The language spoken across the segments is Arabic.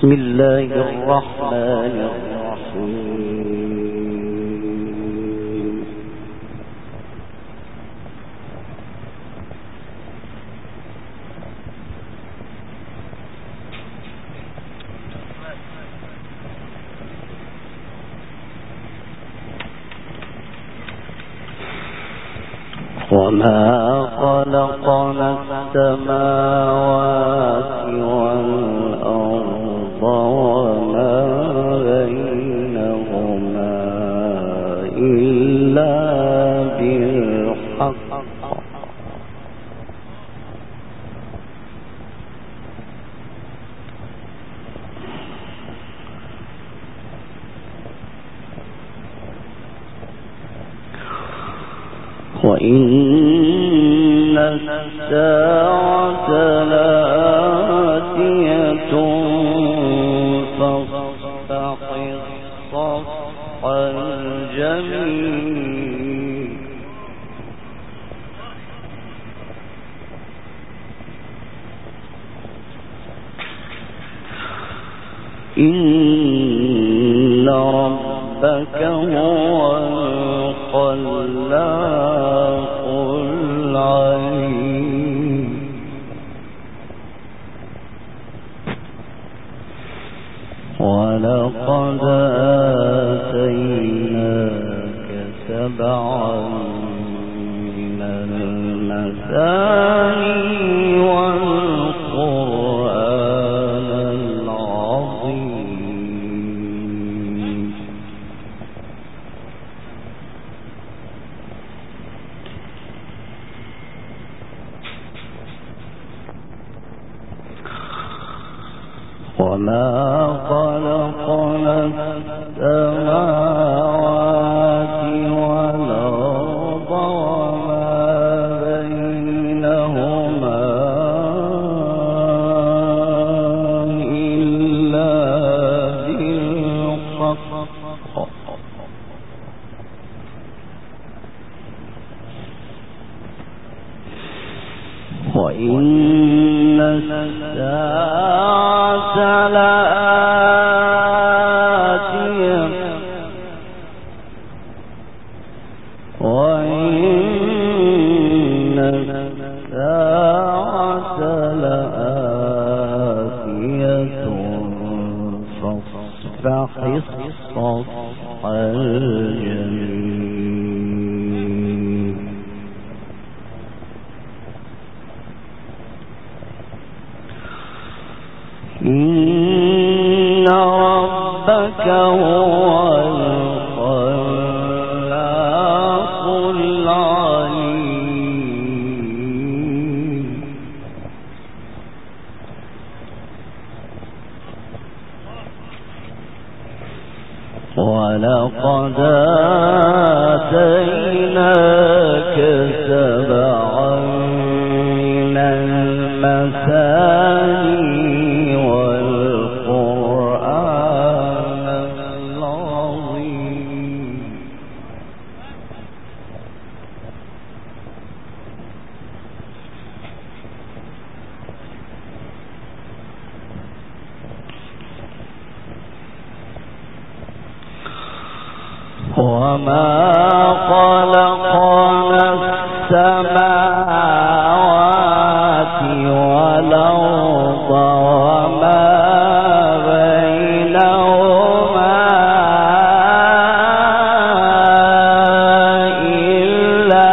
بسم الله الرحمن الرحيم وما خلقنا السماوات والأرض وما بينهما إلا بالحق وإن الساعة لآتية فاصفح الصفح الجميل إن ربك هو الخلاق العليم ولقد آتيناك سبعا من المثاني والقرآن العظيم وما خلقنا السماوات والأرض وما بينهما إلا بالحق وإن الساعة لآتية وإن الساعة لآتية فاصفح الصفح الجميل إن ربك هو الخلاق العليم ولقد آتيناك سبعا من المثاني وما خلقنا السماوات والأرض وما بينهما إلا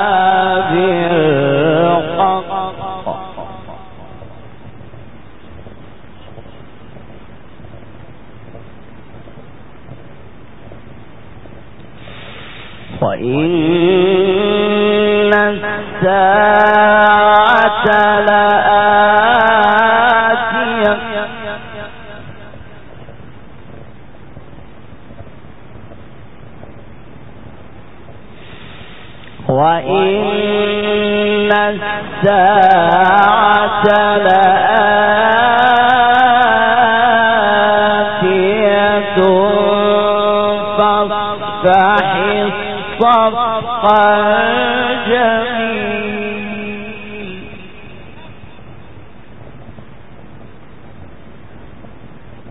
بالحق وإن الساعة لآتية وإن الساعة لآتية فاصفح الصفح الجميل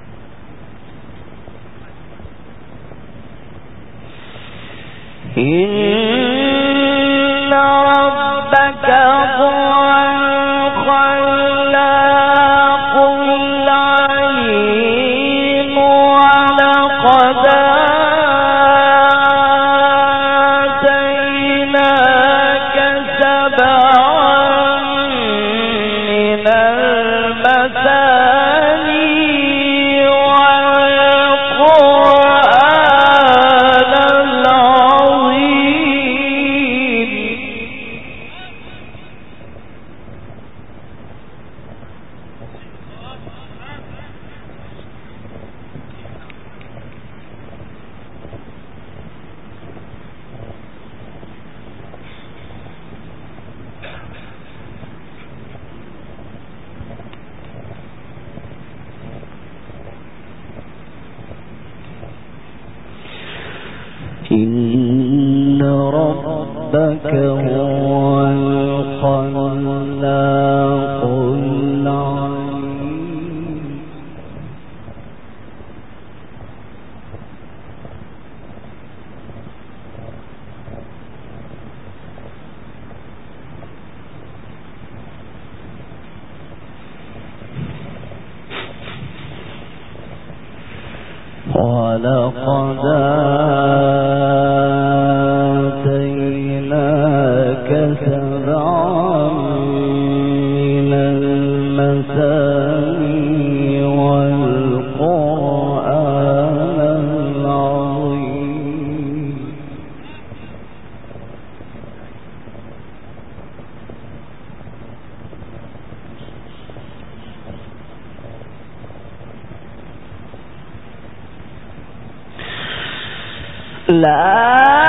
إن ربك هو الخلاق العليم ولقد آتيناك سبعا من المثاني والقرآن العظيم. إن ربك هو الخلاق العليم ولقد آتيناك سبعا من المثاني والقرآن العظيم. لا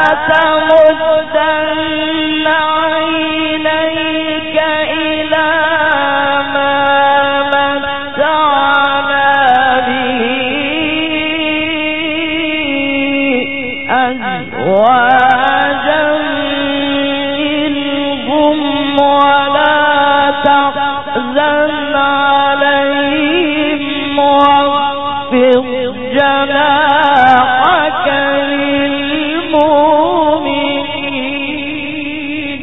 تمدن عينيك إلى ما متعنا به أزواجا منهم ولا تحزن عليهم واخفض جناحك للمؤمنين.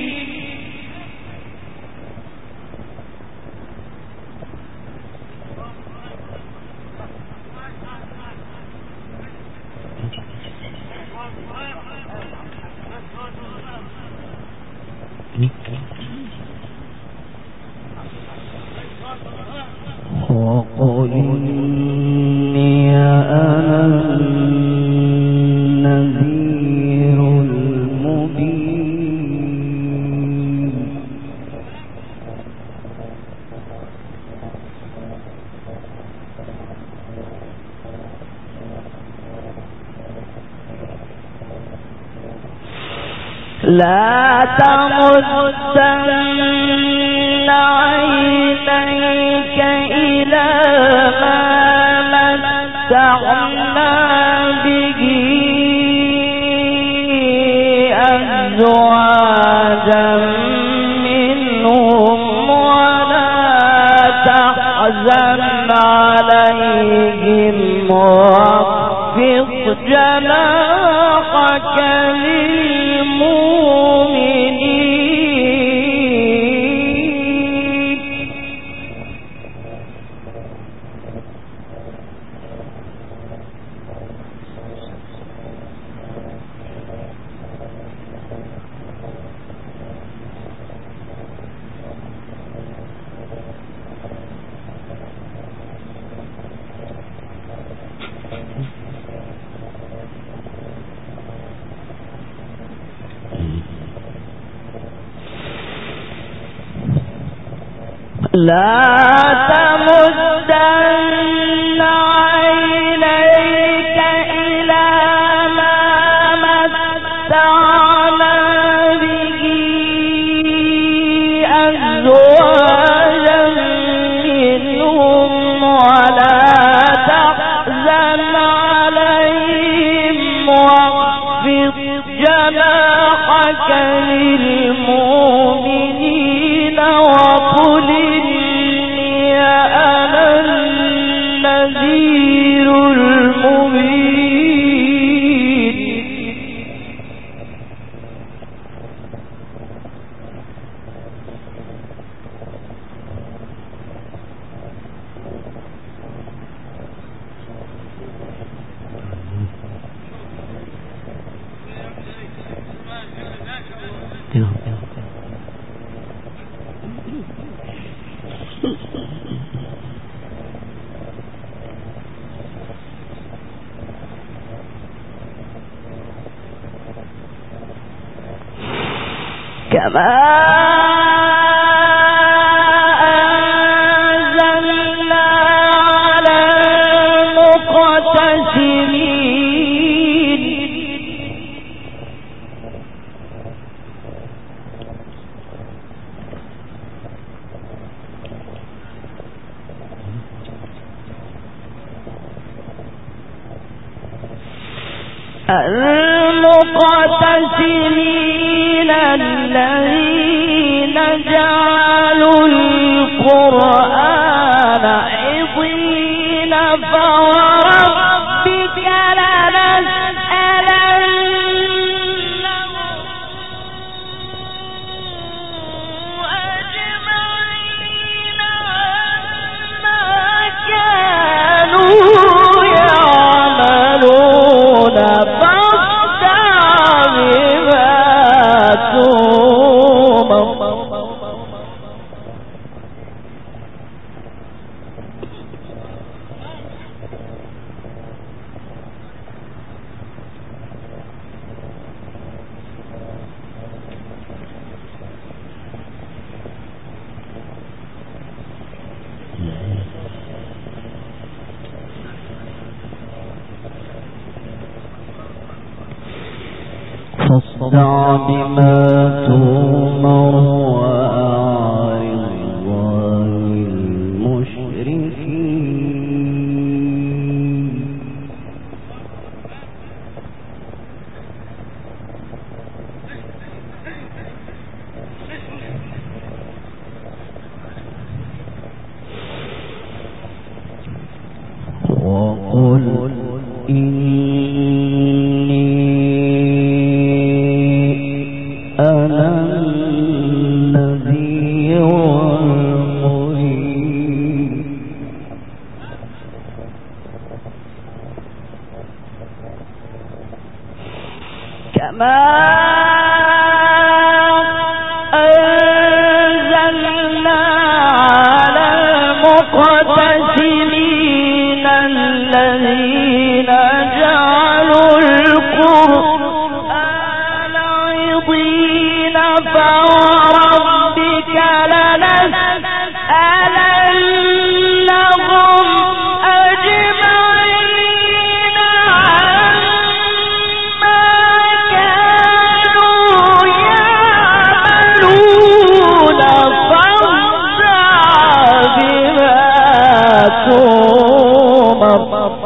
وقل إني أنا النذير المبين. لا تمدن عينيك إلى ما متعنا به أزواجا منهم ولا تحزن عليهم واخفض جناحك لا تمدن عينيك إلى ما متعنا به أزواجا منهم ولا تحزن عليهم واخفض جناحك للمؤمنين وقل إني أنا النذير المقتسمين الذين جعلوا القرآن عضين فوربك لنسألنهم أجمعين عما كانوا يعملون فاصدع بما تؤمر وأعرض عن المشركين وقل أنا النذير المبين كما أنزلنا على المقتسمين الذين جعلوا القرآن عضين فوربك لنسألنهم أجمعين عما كانوا يعملون فاصدع بما تؤمر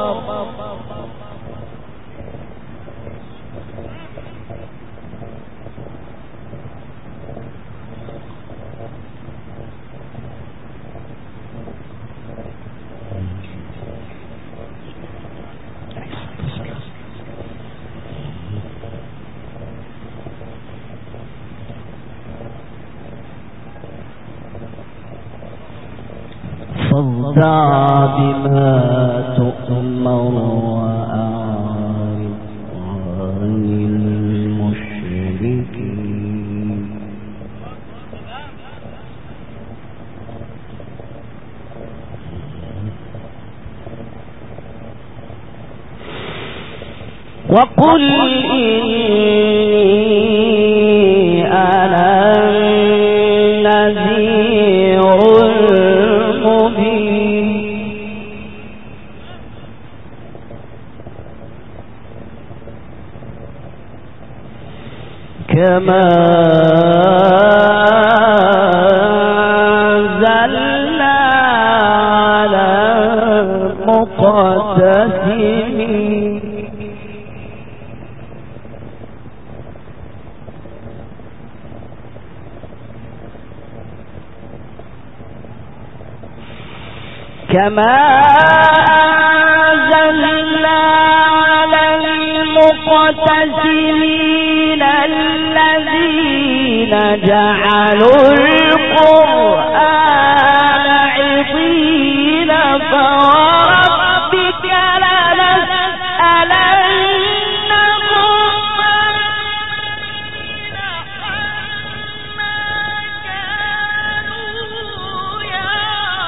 فاصدع بما تؤمر وأعرض عن المشركين وقل إني أنا النذير المبين كما أنزلنا على المقتسمين كما أنزلنا على المقتسمين الذين جعلوا القرآن عضين فوربك لنسألنهم أجمعين عما كانوا يعملون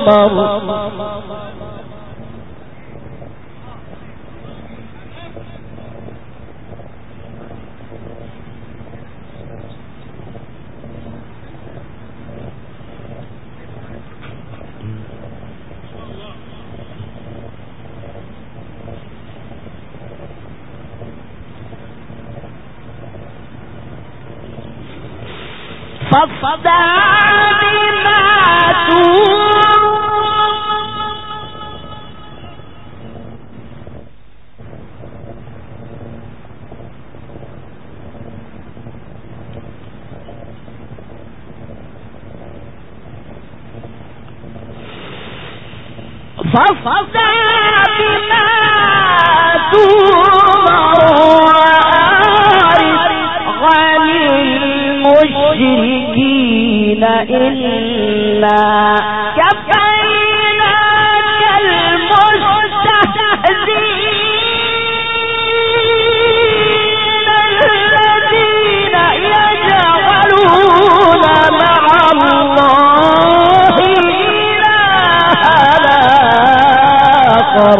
فاصدع بما تؤمر المشركين إلا كفيناك المستهزئين الذين يجعلون مع الله إلها آخر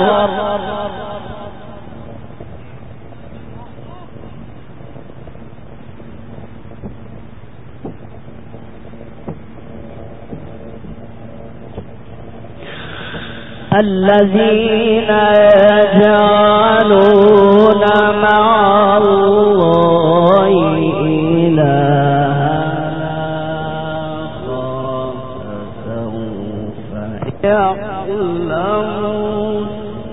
الذين يجعلون مع الله إلها آخر فسوف يعلمون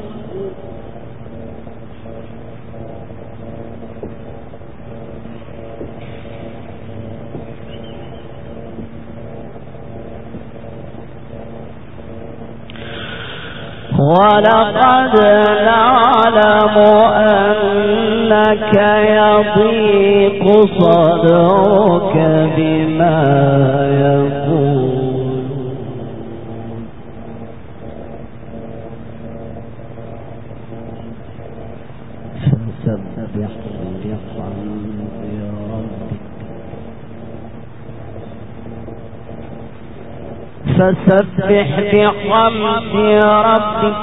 ولقد نعلم أنك يضيق صدرك بما يقول فسبح بحمد ربك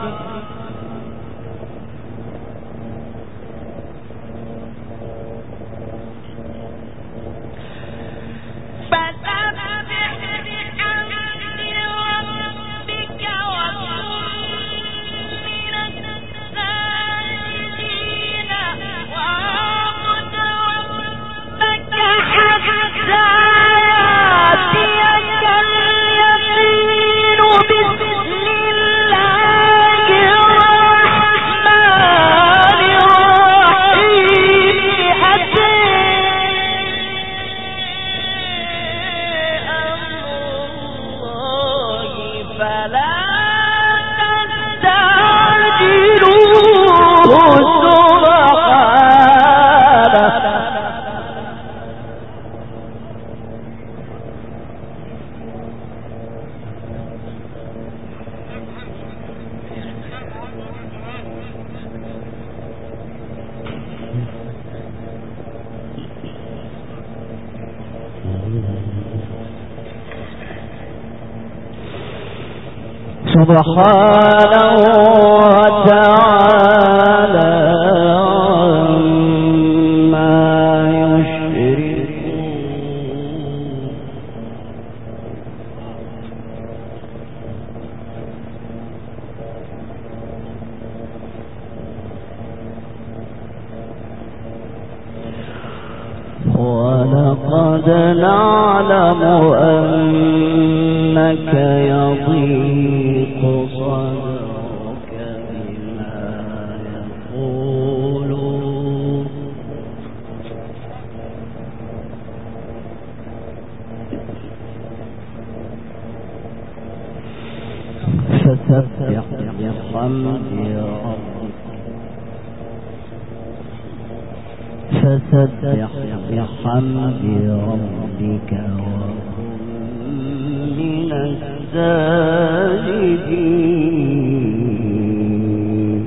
سبحانه وتعالى عما يشركون ولقد نعلم أنك يضيق صدرك بما يقولون فسبح بحمد ربك وكن من الساجدين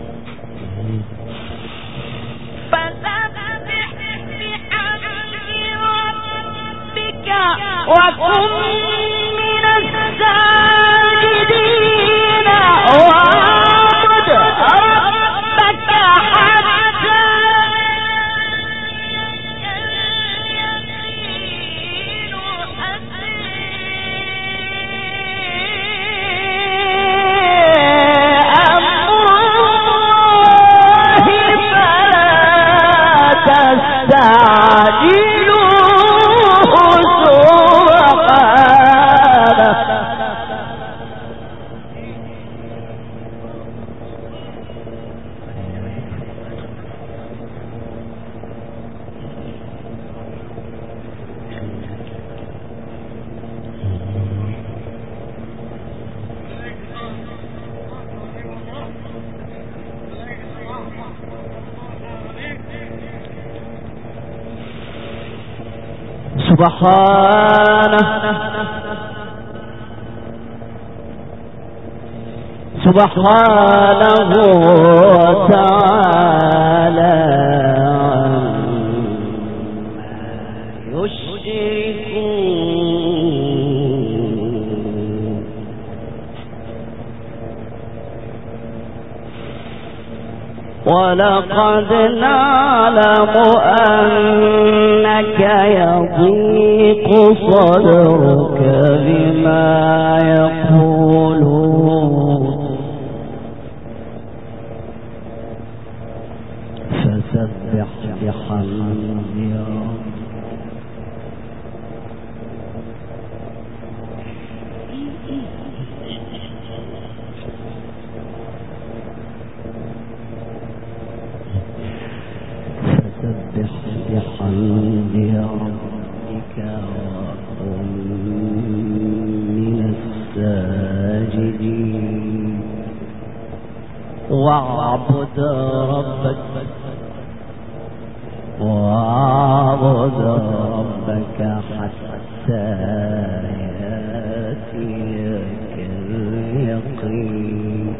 فسبح بحمد سبحانه وتعالى عما يشركون. ولقد نعلم أنك يضيق صدرك بما يقولون فسبح بحمد بحمد ربك وكن من الساجدين واعبد ربك حتى يأتيك اليقين.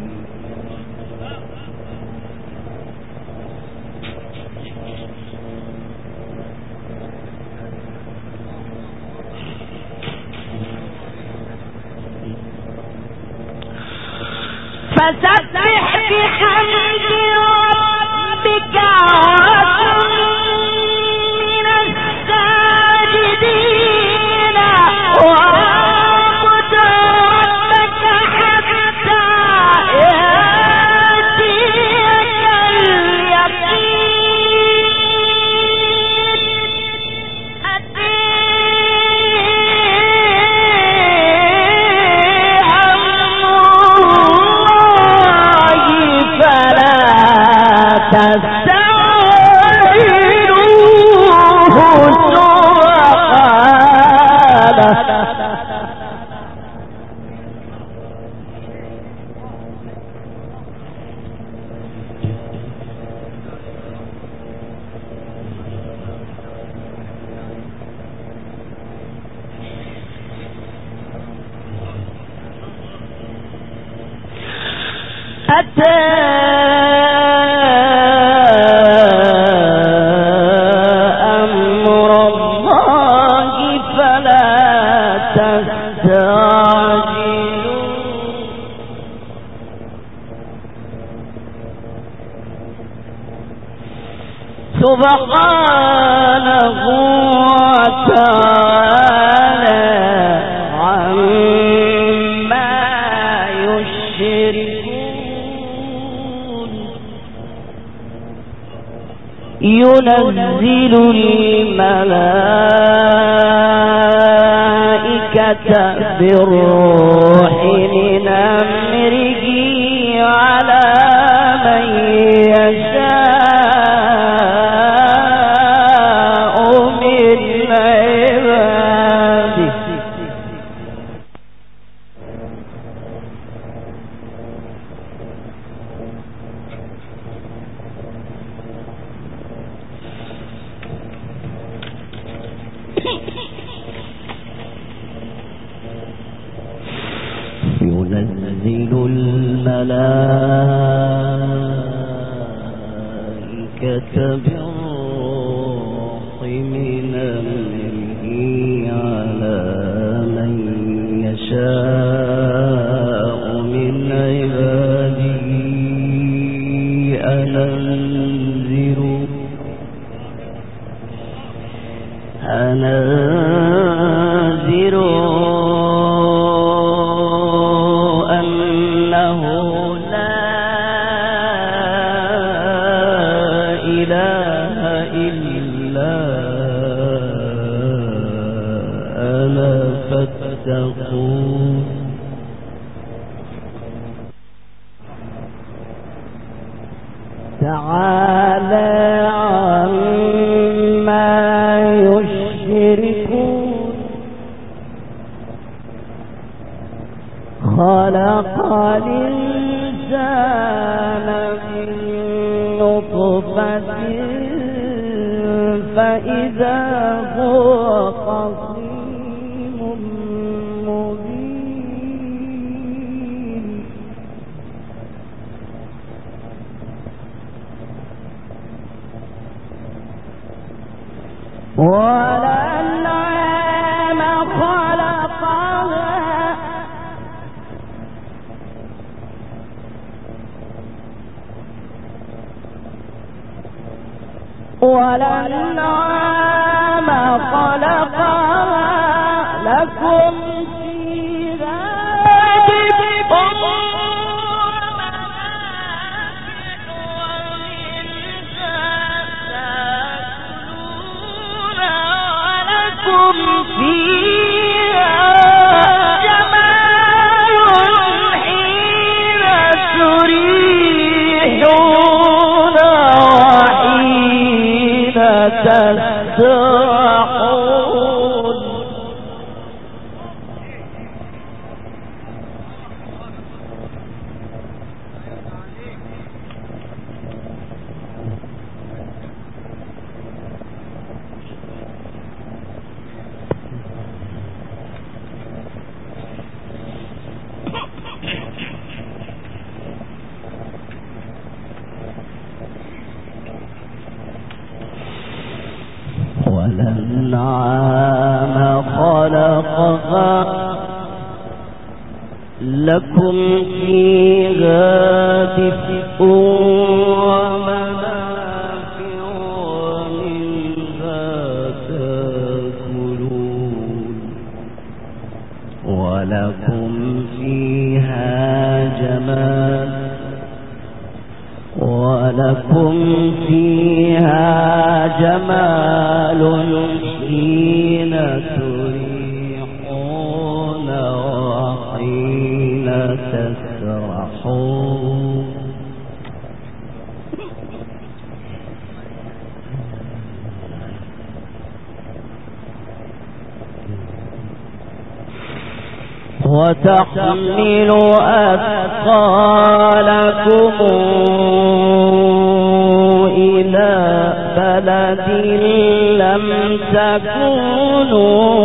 فسبح بحمد ربك وكن من الساجدين واعبد ربك حتى يأتيك أتى أمر الله فلا تستعجلوا سبحانه وتعالى عما يشركون. ينزل الملائكة بالروح من أمره على من يشاء من عباده ينزل الملائكة بالروح من أمره على يشاء من عباده أن أنذروا أنه لا إله إلا أنا فاتقون. تعالى عما يشركون. خلق الإنسان من نطفة فإذا هو خصيم مبين. والأنعام خلقها لكم فيها دفء ومنافع ومنها تأكلون ولكم فيها جمال حين تريحون وحين تستراحون. والأنعام خلقها لكم فيها دفء ومنافع ومنها تأكلون ولكم فيها جمال حين تريحون وحين تسرحون. وتحمل أثقالكم إلى بلد لم تكونوا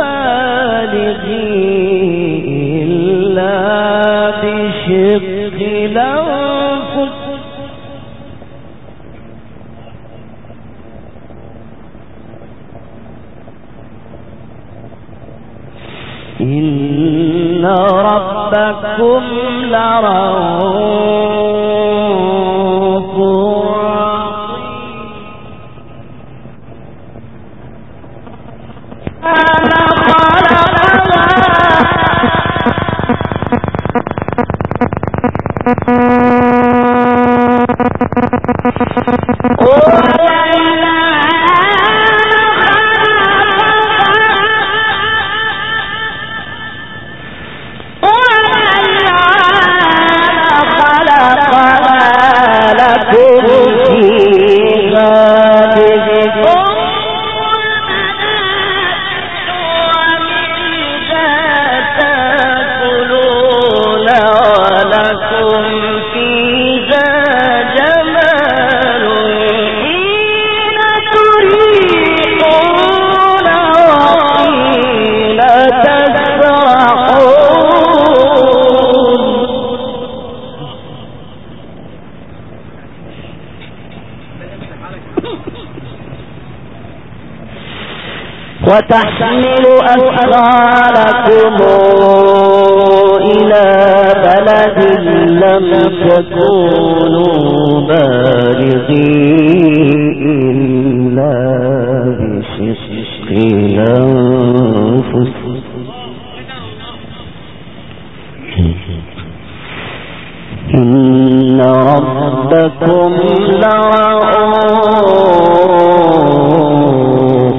بالغيه إلا بشق الأنفس إن ربكم لرؤوف فيها جمال وتحمل أثقالكم إلى بلد لم تكونوا بالغيه إلا بشق الأنفس إن ربكم لرؤوف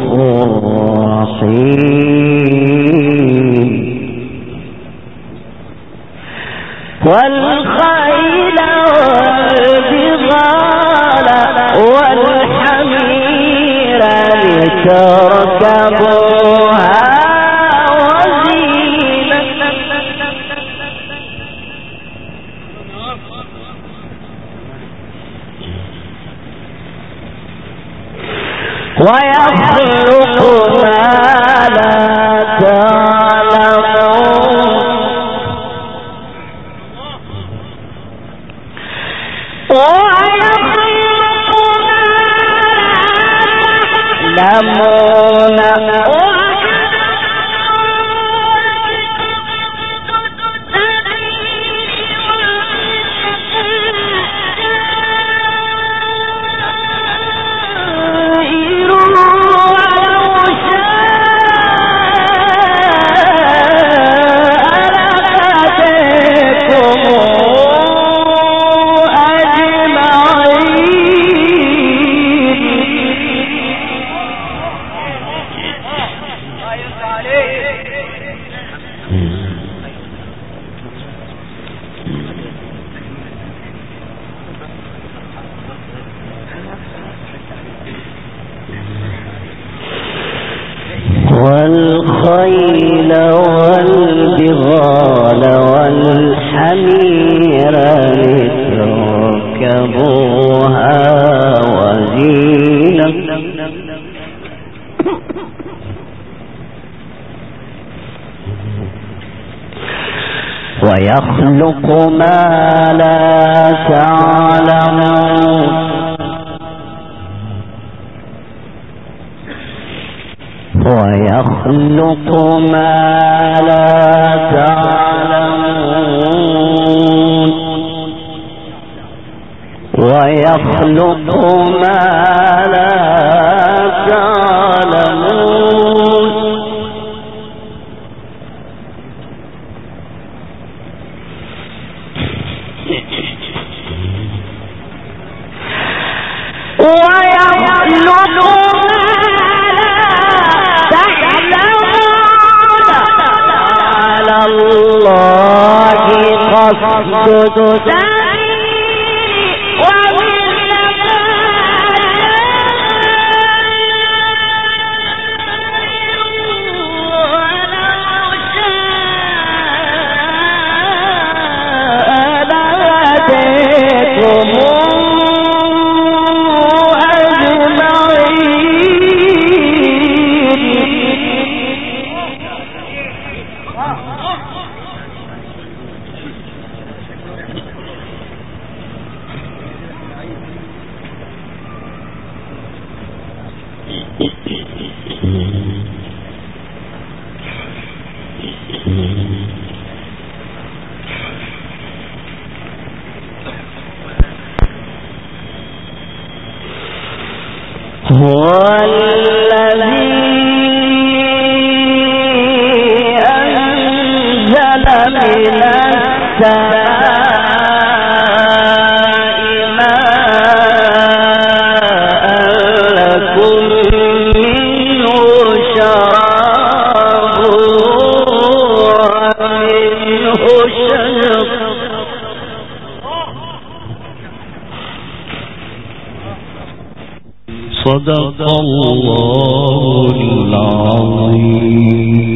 رحيم والخيل والبغال والحمير لتركبوها ويخلق ما لا تعلمون ويخلق ما لا تعلمون والخيل والبغال والحمير لتركبوها وزينة ويخلق ما لا تعلمون ويخلق ما لا تعلمون ويخلق ما لا تعلمون هو الذي أنزل من السماء ماء لكم منه شراب ومنه شجر صدق الله العظيم.